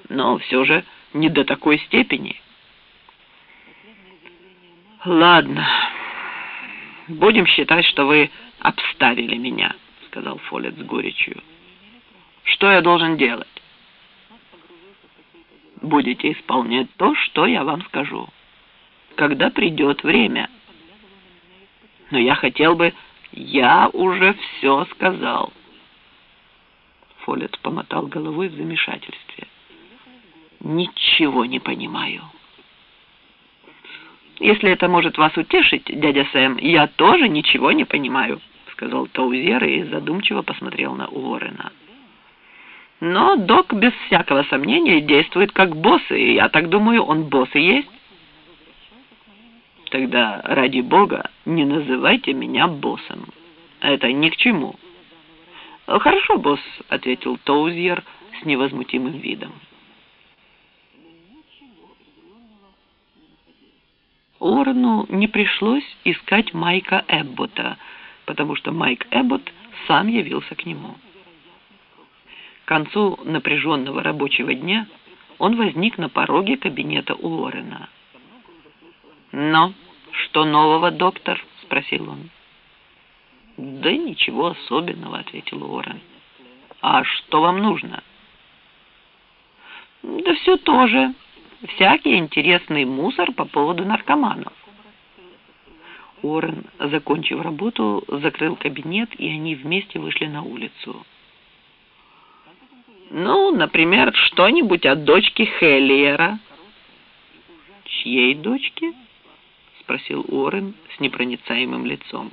но все же не до такой степени. Ладно, будем считать, что вы обставили меня, сказал Фоллет с горечью. Что я должен делать? Будете исполнять то, что я вам скажу, когда придет время. Но я хотел бы... Я уже все сказал. Фоллет помотал головой в замешательстве. Ничего не понимаю. Если это может вас утешить, дядя Сэм, я тоже ничего не понимаю, сказал Тоузер и задумчиво посмотрел на Уоррена. Но док без всякого сомнения действует как босс, и я так думаю, он босс и есть. Тогда, ради бога, не называйте меня боссом. Это ни к чему. Хорошо, босс, ответил Тоузер с невозмутимым видом. Уоррену не пришлось искать Майка Эббота, потому что Майк Эббот сам явился к нему. К концу напряженного рабочего дня он возник на пороге кабинета Уоррена. «Но, что нового, доктор?» — спросил он. «Да ничего особенного», — ответил Уоррен. «А что вам нужно?» «Да все то же. Всякий интересный мусор по поводу наркоманов». Уоррен, закончив работу, закрыл кабинет, и они вместе вышли на улицу. «Ну, например, что-нибудь от дочки Хеллиера». «Чьей дочки?» — спросил Уоррен с непроницаемым лицом.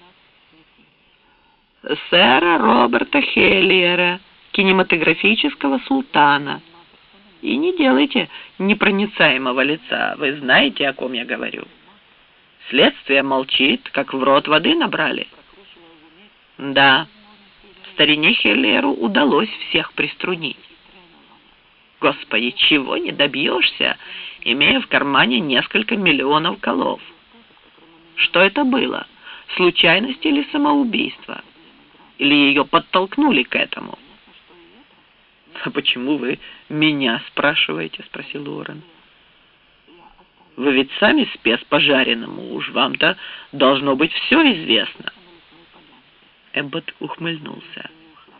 «Сэра Роберта Хеллиера, кинематографического султана. И не делайте непроницаемого лица, вы знаете, о ком я говорю. Следствие молчит, как в рот воды набрали». «Да, старине Хеллиеру удалось всех приструнить. Господи, чего не добьешься, имея в кармане несколько миллионов колов? Что это было? Случайность или самоубийство? Или ее подтолкнули к этому?» «А почему вы меня спрашиваете?» — спросил Уоррен. «Вы ведь сами спец по жареному, уж вам-то должно быть все известно». Эббот ухмыльнулся.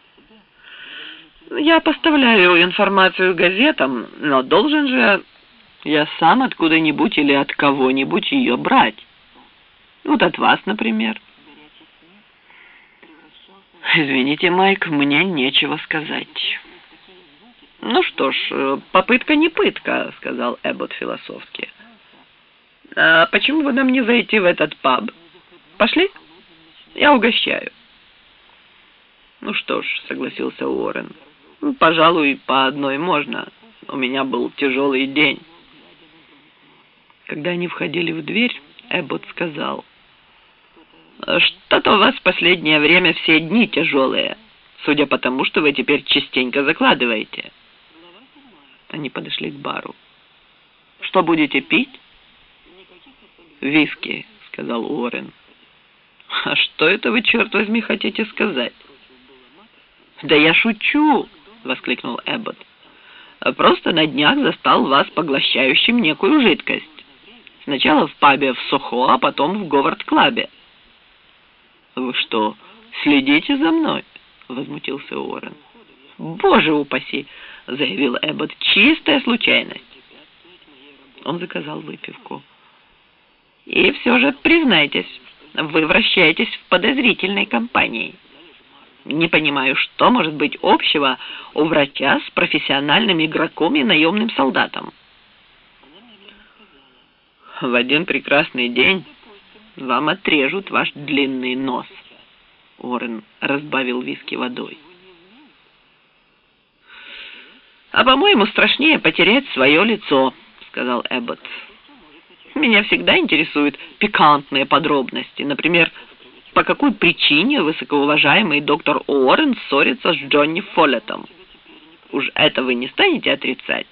«Я поставляю информацию газетам, но должен же я сам откуда-нибудь или от кого-нибудь ее брать. Вот от вас, например». «Извините, Майк, мне нечего сказать». «Ну что ж, попытка не пытка», — сказал Эббот философски. «А почему бы нам не зайти в этот паб? Пошли? Я угощаю». «Ну что ж», — согласился Уоррен, — «пожалуй, по одной можно. У меня был тяжелый день». Когда они входили в дверь, Эббот сказал: «Что-то у вас в последнее время все дни тяжелые, судя по тому, что вы теперь частенько закладываете». Они подошли к бару. «Что будете пить?» «Виски», — сказал Уоррен. «А что это вы, черт возьми, хотите сказать?» «Да я шучу!» — воскликнул Эббот. «Просто на днях застал вас поглощающим некую жидкость. Сначала в пабе в Сохо, а потом в Говард-клабе». «Вы что, следите за мной?» — возмутился Уоррен. «Боже упаси!» — заявил Эббот. «Чистая случайность». Он заказал выпивку. «И все же, признайтесь, вы вращаетесь в подозрительной компании. Не понимаю, что может быть общего у врача с профессиональным игроком и наемным солдатом». «В один прекрасный день вам отрежут ваш длинный нос». Уоррен разбавил виски водой. «А, по-моему, страшнее потерять свое лицо», — сказал Эббот. «Меня всегда интересуют пикантные подробности. Например, по какой причине высокоуважаемый доктор Уоррен ссорится с Джонни Фоллетом. Уж это вы не станете отрицать?»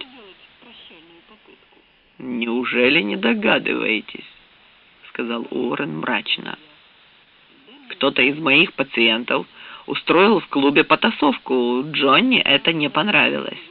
«Неужели не догадываетесь?» — сказал Уоррен мрачно. «Кто-то из моих пациентов устроил в клубе потасовку. Джонни это не понравилось.